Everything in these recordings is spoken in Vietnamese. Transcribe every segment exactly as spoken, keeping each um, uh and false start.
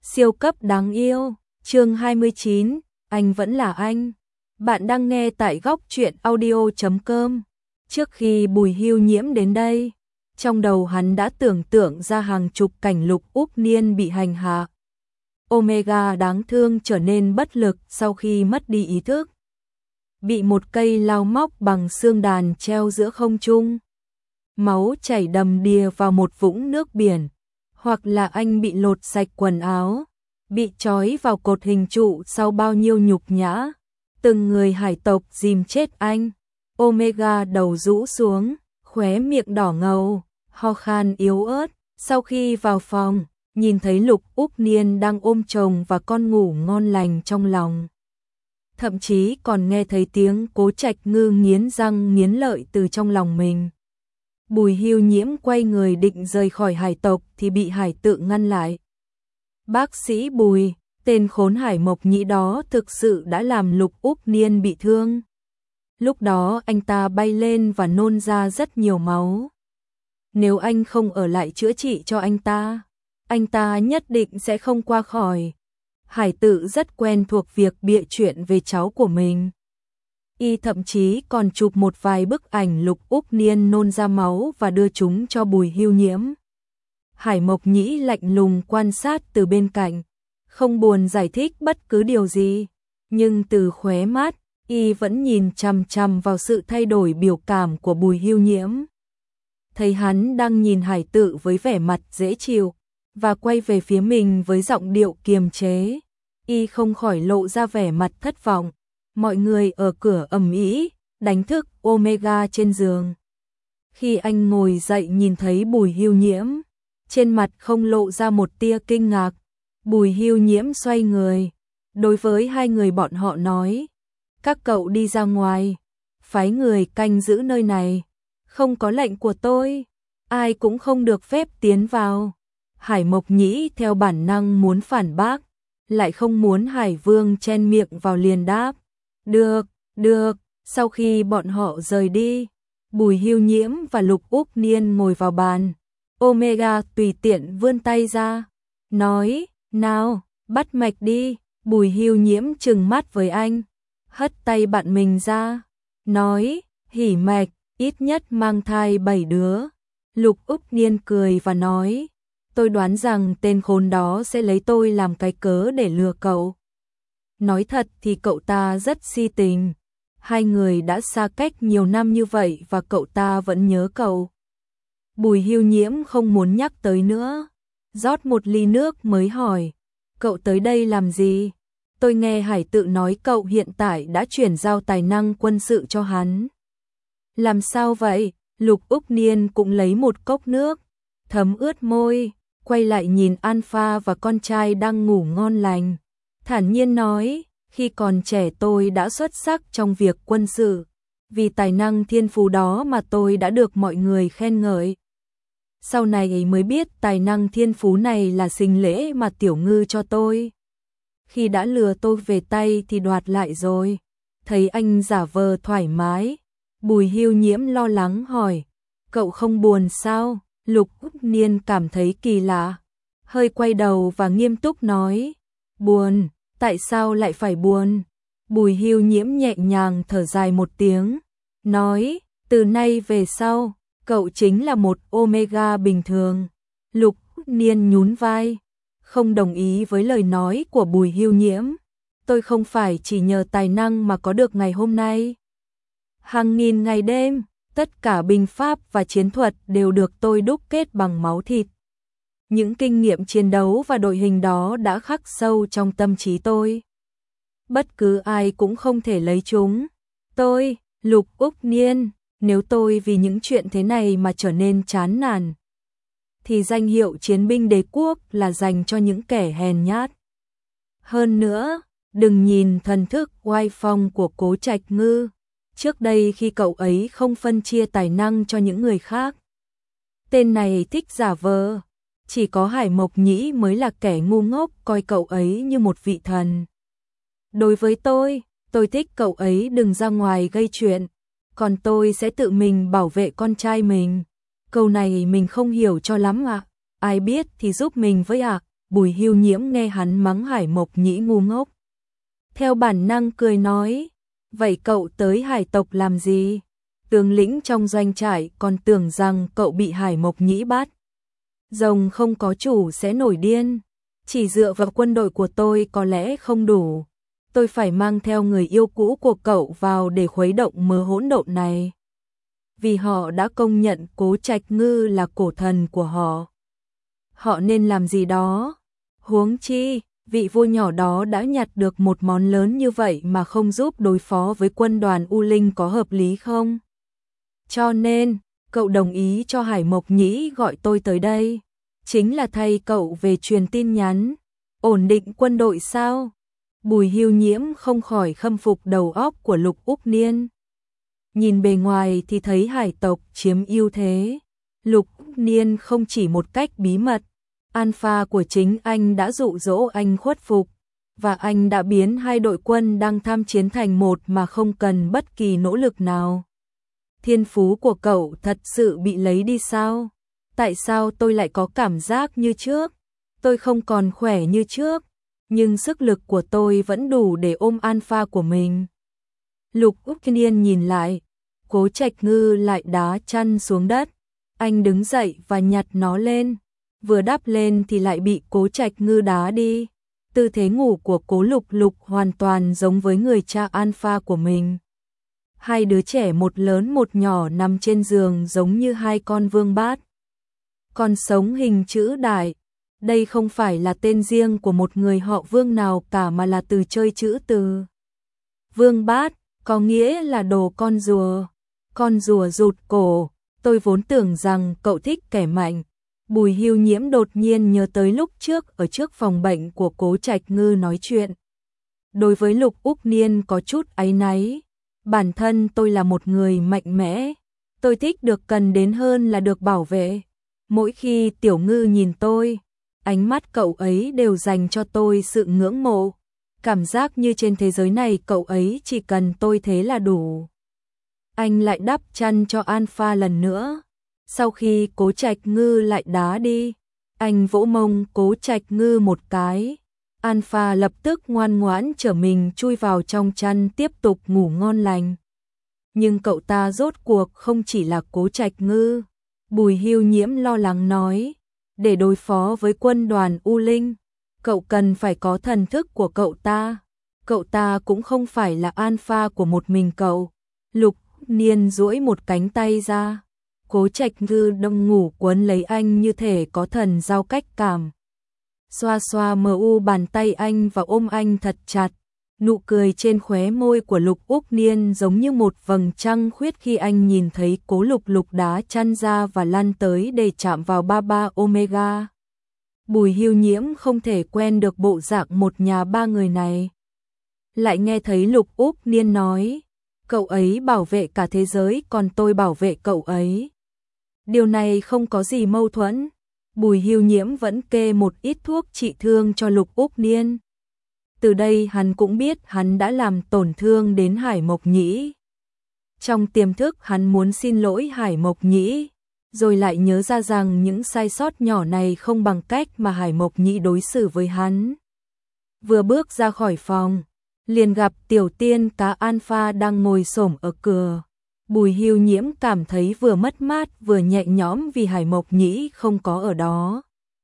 Siêu cấp đáng yêu, chương hai mươi chín, anh vẫn là anh. Bạn đang nghe tại góc truyện audio chấm com. Trước khi Bùi Hưu Nhiễm đến đây, trong đầu hắn đã tưởng tượng ra hàng chục cảnh Lục Úc Niên bị hành hạ. Omega đáng thương trở nên bất lực sau khi mất đi ý thức. Bị một cây lao móc bằng xương đàn treo giữa không trung. Máu chảy đầm đìa vào một vũng nước biển. Hoặc là anh bị lột sạch quần áo, bị trói vào cột hình trụ sau bao nhiêu nhục nhã. Từng người hải tộc dìm chết anh. Omega đầu rũ xuống, khóe miệng đỏ ngầu, ho khan yếu ớt. Sau khi vào phòng, nhìn thấy Lục Úc Niên đang ôm chồng và con ngủ ngon lành trong lòng. Thậm chí còn nghe thấy tiếng Cố Trạch Ngư nghiến răng nghiến lợi từ trong lòng mình. Bùi Hưu Nhiễm quay người định rời khỏi hải tộc thì bị hải tự ngăn lại. Bác sĩ Bùi, tên khốn Hải Mộc Nhĩ đó thực sự đã làm Lục Úc Niên bị thương. Lúc đó anh ta bay lên và nôn ra rất nhiều máu. Nếu anh không ở lại chữa trị cho anh ta, anh ta nhất định sẽ không qua khỏi. Hải tự rất quen thuộc việc bịa chuyện về cháu của mình. Y thậm chí còn chụp một vài bức ảnh Lục Úc Niên nôn ra máu và đưa chúng cho Bùi Hưu Nhiễm. Hải Mộc Nhĩ lạnh lùng quan sát từ bên cạnh, không buồn giải thích bất cứ điều gì, nhưng từ khóe mắt, Y vẫn nhìn chằm chằm vào sự thay đổi biểu cảm của Bùi Hưu Nhiễm. Thấy hắn đang nhìn Hải tự với vẻ mặt dễ chịu, và quay về phía mình với giọng điệu kiềm chế, Y không khỏi lộ ra vẻ mặt thất vọng. Mọi người ở cửa ầm ĩ, đánh thức Omega trên giường. Khi anh ngồi dậy nhìn thấy Bùi Hưu Nhiễm, trên mặt không lộ ra một tia kinh ngạc. Bùi Hưu Nhiễm xoay người, đối với hai người bọn họ nói: các cậu đi ra ngoài, phái người canh giữ nơi này, không có lệnh của tôi, ai cũng không được phép tiến vào. Hải Mộc Nhĩ theo bản năng muốn phản bác, lại không muốn Hải Vương chen miệng vào liền đáp: Được, được. Sau khi bọn họ rời đi, Bùi Hưu Nhiễm và Lục Úc Niên ngồi vào bàn. Omega tùy tiện vươn tay ra, nói: nào, bắt mạch đi. Bùi Hưu Nhiễm trừng mắt với anh, hất tay bạn mình ra, nói: hỉ mạch, ít nhất mang thai bảy đứa. Lục Úc Niên cười và nói: tôi đoán rằng tên khốn đó sẽ lấy tôi làm cái cớ để lừa cậu. Nói thật thì cậu ta rất si tình. Hai người đã xa cách nhiều năm như vậy và cậu ta vẫn nhớ cậu. Bùi Hưu Nhiễm không muốn nhắc tới nữa, rót một ly nước mới hỏi: cậu tới đây làm gì? Tôi nghe Hải tự nói cậu hiện tại đã chuyển giao tài năng quân sự cho hắn. Làm sao vậy? Lục Úc Niên cũng lấy một cốc nước, thấm ướt môi, quay lại nhìn Alpha và con trai đang ngủ ngon lành. Thản nhiên nói: khi còn trẻ tôi đã xuất sắc trong việc quân sự, vì tài năng thiên phú đó mà tôi đã được mọi người khen ngợi. Sau này mới biết tài năng thiên phú này là sinh lễ mà Tiểu Ngư cho tôi. Khi đã lừa tôi về tay thì đoạt lại rồi. Thấy anh giả vờ thoải mái, Bùi Hưu Nhiễm lo lắng hỏi: cậu không buồn sao? Lục Úc Niên cảm thấy kỳ lạ, hơi quay đầu và nghiêm túc nói: buồn. Tại sao lại phải buồn? Bùi Hưu Nhiễm nhẹ nhàng thở dài một tiếng, nói: từ nay về sau, cậu chính là một Omega bình thường. Lục Niên nhún vai, không đồng ý với lời nói của Bùi Hưu Nhiễm. Tôi không phải chỉ nhờ tài năng mà có được ngày hôm nay. Hàng nghìn ngày đêm, tất cả binh pháp và chiến thuật đều được tôi đúc kết bằng máu thịt. Những kinh nghiệm chiến đấu và đội hình đó đã khắc sâu trong tâm trí tôi. Bất cứ ai cũng không thể lấy chúng. Tôi, Lục Úc Niên, nếu tôi vì những chuyện thế này mà trở nên chán nản, thì danh hiệu chiến binh đế quốc là dành cho những kẻ hèn nhát. Hơn nữa, đừng nhìn thần thức oai phong của Cố Trạch Ngư. Trước đây khi cậu ấy không phân chia tài năng cho những người khác, tên này thích giả vờ. Chỉ có Hải Mộc Nhĩ mới là kẻ ngu ngốc coi cậu ấy như một vị thần. Đối với tôi, tôi thích cậu ấy đừng ra ngoài gây chuyện, còn tôi sẽ tự mình bảo vệ con trai mình. Câu này mình không hiểu cho lắm ạ. À. Ai biết thì giúp mình với ạ. À. Bùi Hưu Nhiễm nghe hắn mắng Hải Mộc Nhĩ ngu ngốc. Theo bản năng cười nói, vậy cậu tới hải tộc làm gì? Tướng lĩnh trong doanh trại còn tưởng rằng cậu bị Hải Mộc Nhĩ bắt. Rồng không có chủ sẽ nổi điên. Chỉ dựa vào quân đội của tôi có lẽ không đủ. Tôi phải mang theo người yêu cũ của cậu vào để khuấy động mớ hỗn độn này. Vì họ đã công nhận Cố Trạch Ngư là cổ thần của họ. Họ nên làm gì đó. Huống chi, vị vua nhỏ đó đã nhặt được một món lớn như vậy mà không giúp đối phó với quân đoàn U Linh có hợp lý không? Cho nên, cậu đồng ý cho Hải Mộc Nhĩ gọi tôi tới đây. Chính là thay cậu về truyền tin nhắn. Ổn định quân đội sao? Bùi Hưu Nhiễm không khỏi khâm phục đầu óc của Lục Úc Niên. Nhìn bề ngoài thì thấy hải tộc chiếm ưu thế. Lục Úc Niên không chỉ một cách bí mật. Alpha của chính anh đã dụ dỗ anh khuất phục. Và anh đã biến hai đội quân đang tham chiến thành một mà không cần bất kỳ nỗ lực nào. Thiên phú của cậu thật sự bị lấy đi sao? Tại sao tôi lại có cảm giác như trước? Tôi không còn khỏe như trước, nhưng sức lực của tôi vẫn đủ để ôm Alpha của mình. Lục Úc Niên nhìn lại, Cố Trạch Ngư lại đá chân xuống đất. Anh đứng dậy và nhặt nó lên. Vừa đắp lên thì lại bị Cố Trạch Ngư đá đi. Tư thế ngủ của Cố Lục Lục hoàn toàn giống với người cha Alpha của mình. Hai đứa trẻ một lớn một nhỏ nằm trên giường giống như hai con vương bát. Còn sống hình chữ đại. Đây không phải là tên riêng của một người họ Vương nào cả mà là từ chơi chữ từ. Vương bát, có nghĩa là đồ con rùa. Con rùa rụt cổ, tôi vốn tưởng rằng cậu thích kẻ mạnh. Bùi Hưu Nhiễm đột nhiên nhớ tới lúc trước ở trước phòng bệnh của Cố Trạch Ngư nói chuyện. Đối với Lục Úc Niên có chút áy náy. Bản thân tôi là một người mạnh mẽ. Tôi thích được cần đến hơn là được bảo vệ. Mỗi khi Tiểu Ngư nhìn tôi, ánh mắt cậu ấy đều dành cho tôi sự ngưỡng mộ. Cảm giác như trên thế giới này cậu ấy chỉ cần tôi thế là đủ. Anh lại đắp chăn cho Alpha lần nữa. Sau khi Cố Trạch Ngư lại đá đi, anh vỗ mông Cố Trạch Ngư một cái. Alpha lập tức ngoan ngoãn trở mình chui vào trong chăn tiếp tục ngủ ngon lành. Nhưng cậu ta rốt cuộc không chỉ là Cố Trạch Ngư. Bùi Hưu Nhiễm lo lắng nói, để đối phó với quân đoàn U Linh, cậu cần phải có thần thức của cậu ta. Cậu ta cũng không phải là Alpha của một mình cậu. Lục Niên duỗi một cánh tay ra. Cố Trạch Ngư đông ngủ quấn lấy anh như thể có thần giao cách cảm. Xoa xoa mờ u bàn tay anh và ôm anh thật chặt. Nụ cười trên khóe môi của Lục Úc Niên giống như một vầng trăng khuyết khi anh nhìn thấy Cố Lục Lục đá chăn ra và lăn tới để chạm vào ba ba Omega. Bùi Hưu Nhiễm không thể quen được bộ dạng một nhà ba người này. Lại nghe thấy Lục Úc Niên nói, cậu ấy bảo vệ cả thế giới còn tôi bảo vệ cậu ấy. Điều này không có gì mâu thuẫn. Bùi Hưu Nhiễm vẫn kê một ít thuốc trị thương cho Lục Úc Niên. Từ đây hắn cũng biết hắn đã làm tổn thương đến Hải Mộc Nhĩ. Trong tiềm thức hắn muốn xin lỗi Hải Mộc Nhĩ, rồi lại nhớ ra rằng những sai sót nhỏ này không bằng cách mà Hải Mộc Nhĩ đối xử với hắn. Vừa bước ra khỏi phòng, liền gặp tiểu tiên cá Alpha đang ngồi xổm ở cửa. Bùi Hưu Nhiễm cảm thấy vừa mất mát vừa nhẹ nhõm vì Hải Mộc Nhĩ không có ở đó.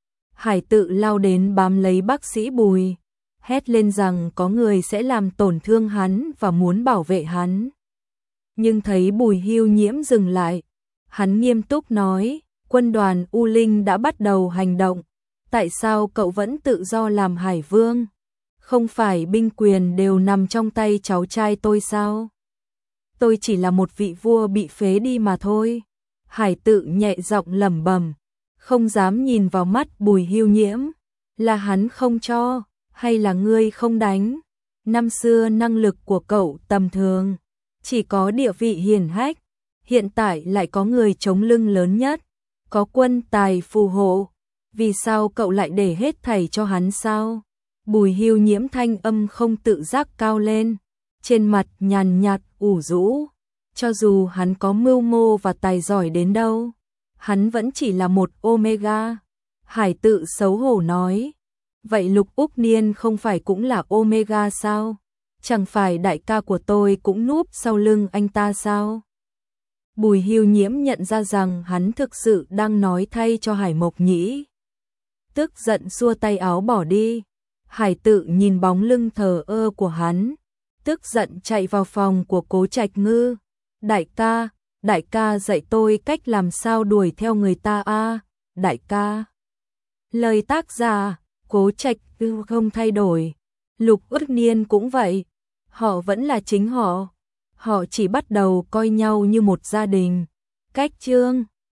Hải tự lao đến bám lấy bác sĩ Bùi, hét lên rằng có người sẽ làm tổn thương hắn và muốn bảo vệ hắn. Nhưng thấy Bùi Hưu Nhiễm dừng lại, hắn nghiêm túc nói, quân đoàn U Linh đã bắt đầu hành động, tại sao cậu vẫn tự do làm Hải Vương? Không phải binh quyền đều nằm trong tay cháu trai tôi sao? Tôi chỉ là một vị vua bị phế đi mà thôi. Hải tự nhẹ giọng lẩm bẩm, không dám nhìn vào mắt Bùi Hưu Nhiễm. Là hắn không cho, hay là ngươi không đánh? Năm xưa năng lực của cậu tầm thường, chỉ có địa vị hiển hách. Hiện tại lại có người chống lưng lớn nhất, có quân tài phù hộ. Vì sao cậu lại để hết thảy cho hắn sao? Bùi Hưu Nhiễm thanh âm không tự giác cao lên, trên mặt nhàn nhạt ủ rũ. Cho dù hắn có mưu mô và tài giỏi đến đâu, hắn vẫn chỉ là một Omega. Hải tự xấu hổ nói, Vậy Lục Úc Niên không phải cũng là Omega sao? Chẳng phải đại ca của tôi cũng núp sau lưng anh ta sao? Bùi Hưu Nhiễm nhận ra rằng hắn thực sự đang nói thay cho Hải Mộc Nhĩ. Tức giận xua tay áo bỏ đi. Hải Tự nhìn bóng lưng thờ ơ của hắn, tức giận chạy vào phòng của Cố Trạch Ngư. Đại ca, đại ca dạy tôi cách làm sao đuổi theo người ta a, đại ca. Lời tác giả, Cố Trạch Ngư không thay đổi. Lục Úc Niên cũng vậy. Họ vẫn là chính họ. Họ chỉ bắt đầu coi nhau như một gia đình. Cách chương